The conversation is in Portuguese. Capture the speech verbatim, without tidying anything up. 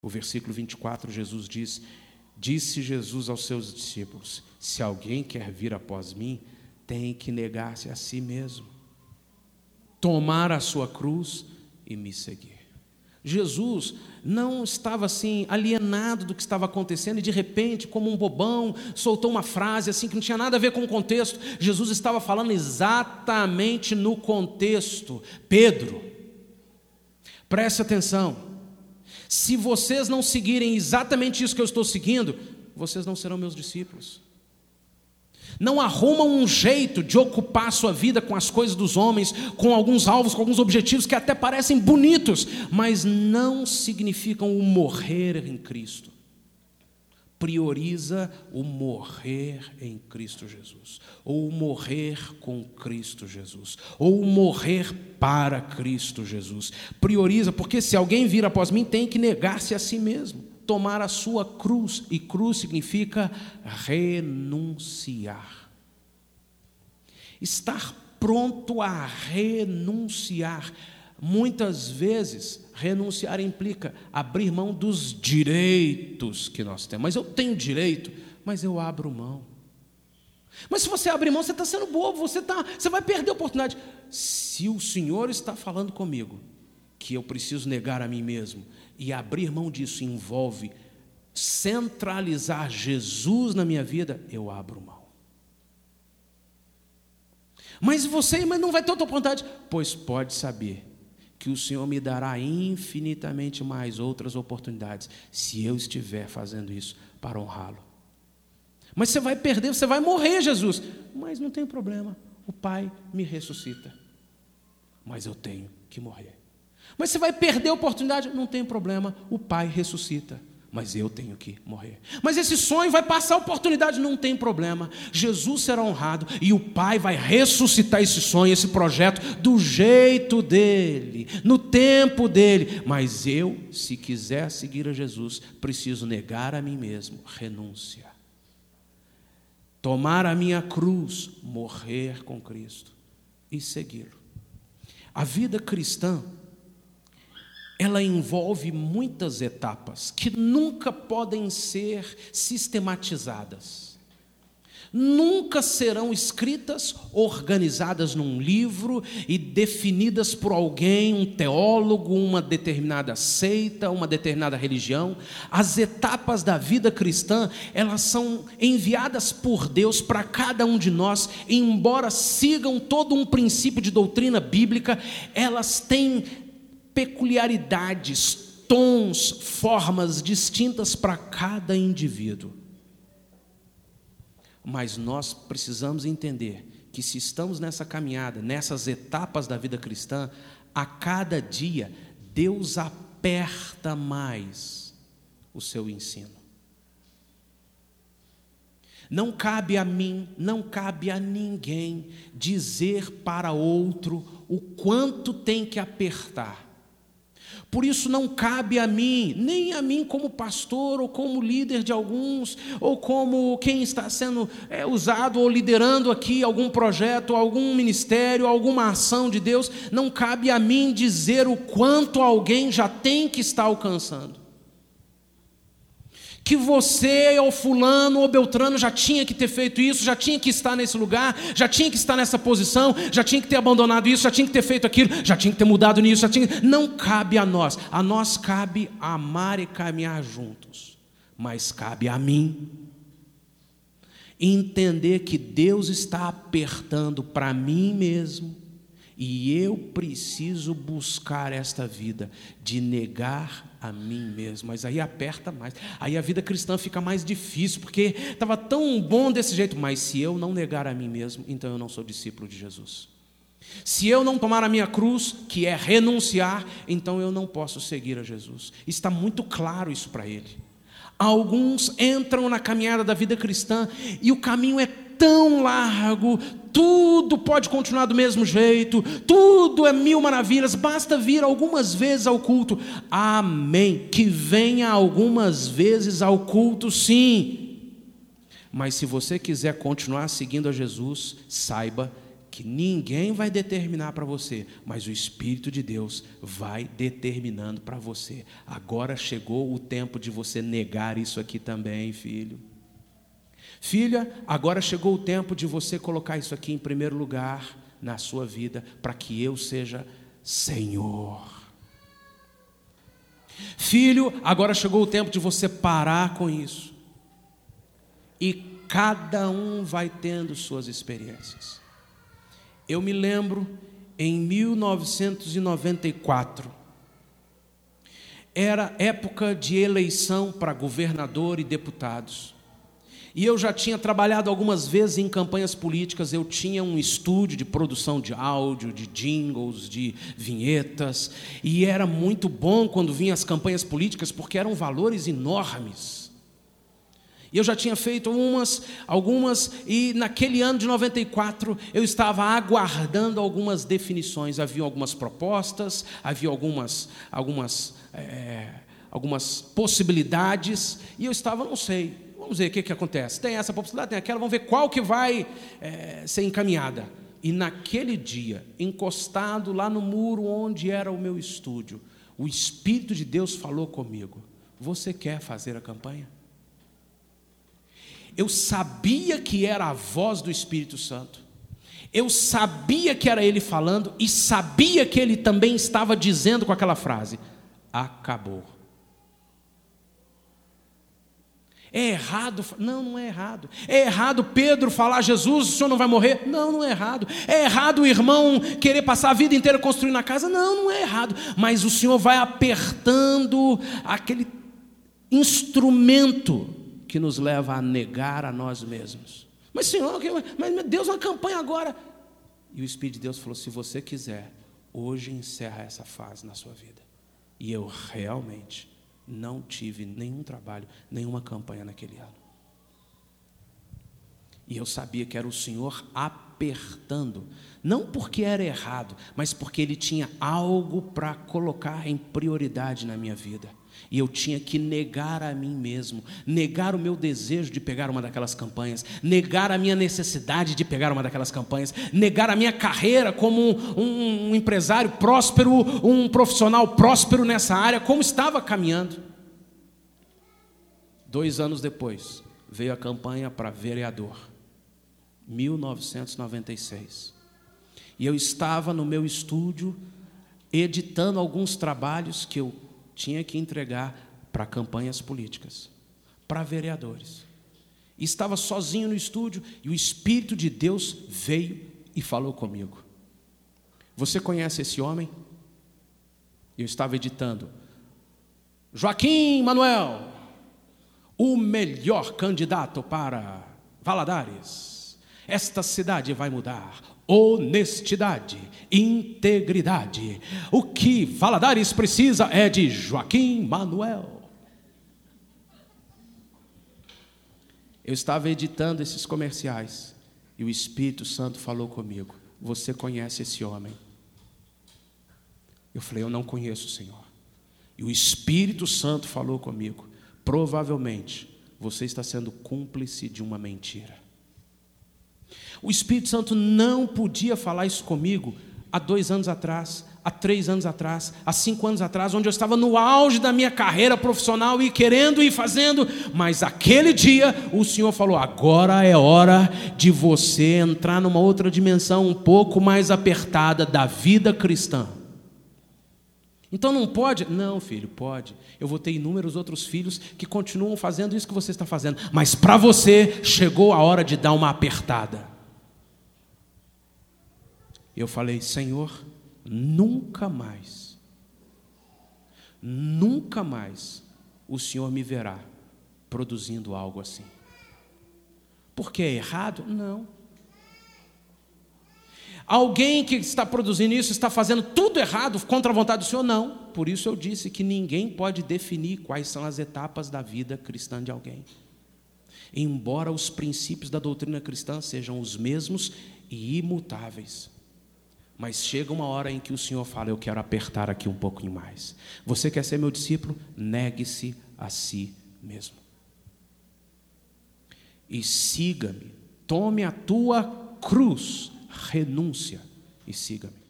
O versículo vinte e quatro, Jesus diz: disse Jesus aos seus discípulos: se alguém quer vir após mim, tem que negar-se a si mesmo, tomar a sua cruz e me seguir. Jesus não estava assim alienado do que estava acontecendo e de repente, como um bobão, soltou uma frase assim que não tinha nada a ver com o contexto. Jesus estava falando exatamente no contexto. Pedro, preste atenção, se vocês não seguirem exatamente isso que eu estou seguindo, vocês não serão meus discípulos. Não arrumam um jeito de ocupar a sua vida com as coisas dos homens, com alguns alvos, com alguns objetivos que até parecem bonitos, mas não significam o morrer em Cristo. Prioriza o morrer em Cristo Jesus, ou o morrer com Cristo Jesus, ou o morrer para Cristo Jesus. Prioriza, porque se alguém vir após mim, tem que negar-se a si mesmo, tomar a sua cruz, e cruz significa renunciar. Estar pronto a renunciar. Muitas vezes, renunciar implica abrir mão dos direitos que nós temos. Mas eu tenho direito, mas eu abro mão. Mas se você abrir mão, você está sendo bobo, você, tá, você vai perder a oportunidade. Se o Senhor está falando comigo que eu preciso negar a mim mesmo, e abrir mão disso envolve centralizar Jesus na minha vida, eu abro mão. Mas você mas não vai ter outra oportunidade. Pois pode saber que o Senhor me dará infinitamente mais outras oportunidades, se eu estiver fazendo isso para honrá-lo. Mas você vai perder, você vai morrer, Jesus. Mas não tem problema, o Pai me ressuscita. Mas eu tenho que morrer. Mas você vai perder a oportunidade, não tem problema, o Pai ressuscita. Mas eu tenho que morrer. Mas esse sonho vai passar a oportunidade, não tem problema. Jesus será honrado e o Pai vai ressuscitar esse sonho, esse projeto, do jeito dele, no tempo dele. Mas eu, se quiser seguir a Jesus, preciso negar a mim mesmo, renúncia. Tomar a minha cruz, morrer com Cristo e segui-lo. A vida cristã, ela envolve muitas etapas que nunca podem ser sistematizadas. Nunca serão escritas, organizadas num livro e definidas por alguém, um teólogo, uma determinada seita, uma determinada religião. As etapas da vida cristã, elas são enviadas por Deus para cada um de nós, e embora sigam todo um princípio de doutrina bíblica, elas têm peculiaridades, tons, formas distintas para cada indivíduo. Mas nós precisamos entender que se estamos nessa caminhada, nessas etapas da vida cristã, a cada dia Deus aperta mais o seu ensino. Não cabe a mim, não cabe a ninguém dizer para outro o quanto tem que apertar. Por isso não cabe a mim, nem a mim como pastor, ou como líder de alguns, ou como quem está sendo é, usado ou liderando aqui algum projeto, algum ministério, alguma ação de Deus, não cabe a mim dizer o quanto alguém já tem que estar alcançando. Que você ou fulano ou beltrano já tinha que ter feito isso, já tinha que estar nesse lugar, já tinha que estar nessa posição, já tinha que ter abandonado isso, já tinha que ter feito aquilo, já tinha que ter mudado nisso, já tinha... Não cabe a nós. A nós cabe amar e caminhar juntos. Mas cabe a mim entender que Deus está apertando para mim mesmo, e eu preciso buscar esta vida de negar a mim mesmo. Mas aí aperta mais, aí a vida cristã fica mais difícil, porque estava tão bom desse jeito. Mas se eu não negar a mim mesmo, então eu não sou discípulo de Jesus. Se eu não tomar a minha cruz, que é renunciar, então eu não posso seguir a Jesus. Está muito claro isso para ele. Alguns entram na caminhada da vida cristã e o caminho é tão largo, tudo pode continuar do mesmo jeito, tudo é mil maravilhas, basta vir algumas vezes ao culto. Amém, que venha algumas vezes ao culto, sim. Mas se você quiser continuar seguindo a Jesus, saiba que ninguém vai determinar para você, mas o Espírito de Deus vai determinando para você. Agora chegou o tempo de você negar isso aqui também, filho. Filha, agora chegou o tempo de você colocar isso aqui em primeiro lugar na sua vida, para que eu seja Senhor. Filho, agora chegou o tempo de você parar com isso. E cada um vai tendo suas experiências. Eu me lembro, em mil novecentos e noventa e quatro, era época de eleição para governador e deputados. E eu já tinha trabalhado algumas vezes em campanhas políticas. Eu tinha um estúdio de produção de áudio, de jingles, de vinhetas. E era muito bom quando vinham as campanhas políticas, porque eram valores enormes. E eu já tinha feito umas, algumas, e naquele ano de noventa e quatro eu estava aguardando algumas definições. Havia algumas propostas, havia algumas, algumas, é, algumas possibilidades, e eu estava, não sei, vamos ver o que, que acontece. Tem essa possibilidade, tem aquela, vamos ver qual que vai é, ser encaminhada. E naquele dia, encostado lá no muro onde era o meu estúdio, o Espírito de Deus falou comigo: você quer fazer a campanha? Eu sabia que era a voz do Espírito Santo. Eu sabia que era Ele falando e sabia que Ele também estava dizendo com aquela frase: acabou. É errado? Não, não é errado. É errado Pedro falar: Jesus, o senhor não vai morrer? Não, não é errado. É errado o irmão querer passar a vida inteira construindo a casa? Não, não é errado. Mas o Senhor vai apertando aquele instrumento que nos leva a negar a nós mesmos. Mas Senhor, mas meu Deus, uma campanha agora. E o Espírito de Deus falou: se você quiser, hoje encerra essa fase na sua vida. E eu realmente não tive nenhum trabalho, nenhuma campanha naquele ano. E eu sabia que era o Senhor apertando, não porque era errado, mas porque Ele tinha algo para colocar em prioridade na minha vida. E eu tinha que negar a mim mesmo, negar o meu desejo de pegar uma daquelas campanhas, negar a minha necessidade de pegar uma daquelas campanhas, negar a minha carreira como um, um, um empresário próspero, um profissional próspero nessa área, como estava caminhando. Dois anos depois, veio a campanha para vereador, mil novecentos e noventa e seis. E eu estava no meu estúdio, editando alguns trabalhos que eu tinha que entregar para campanhas políticas, para vereadores. E estava sozinho no estúdio e o Espírito de Deus veio e falou comigo: você conhece esse homem? Eu estava editando: Joaquim Manuel, o melhor candidato para Valadares. Esta cidade vai mudar. Honestidade, integridade. O que Valadares precisa é de Joaquim Manuel. Eu estava editando esses comerciais e o Espírito Santo falou comigo: você conhece esse homem? Eu falei: eu não conheço, Senhor. E o Espírito Santo falou comigo: provavelmente você está sendo cúmplice de uma mentira. O Espírito Santo não podia falar isso comigo há dois anos atrás, há três anos atrás, há cinco anos atrás, onde eu estava no auge da minha carreira profissional e querendo ir fazendo, mas aquele dia o Senhor falou: agora é hora de você entrar numa outra dimensão um pouco mais apertada da vida cristã. Então não pode? Não, filho, pode. Eu vou ter inúmeros outros filhos que continuam fazendo isso que você está fazendo, mas para você chegou a hora de dar uma apertada. Eu falei: Senhor, nunca mais, nunca mais o Senhor me verá produzindo algo assim. Porque é errado? Não. Alguém que está produzindo isso está fazendo tudo errado contra a vontade do Senhor? Não. Por isso eu disse que ninguém pode definir quais são as etapas da vida cristã de alguém. Embora os princípios da doutrina cristã sejam os mesmos e imutáveis. Mas chega uma hora em que o Senhor fala: eu quero apertar aqui um pouquinho mais. Você quer ser meu discípulo? Negue-se a si mesmo. E siga-me. Tome a tua cruz renúncia e siga-me.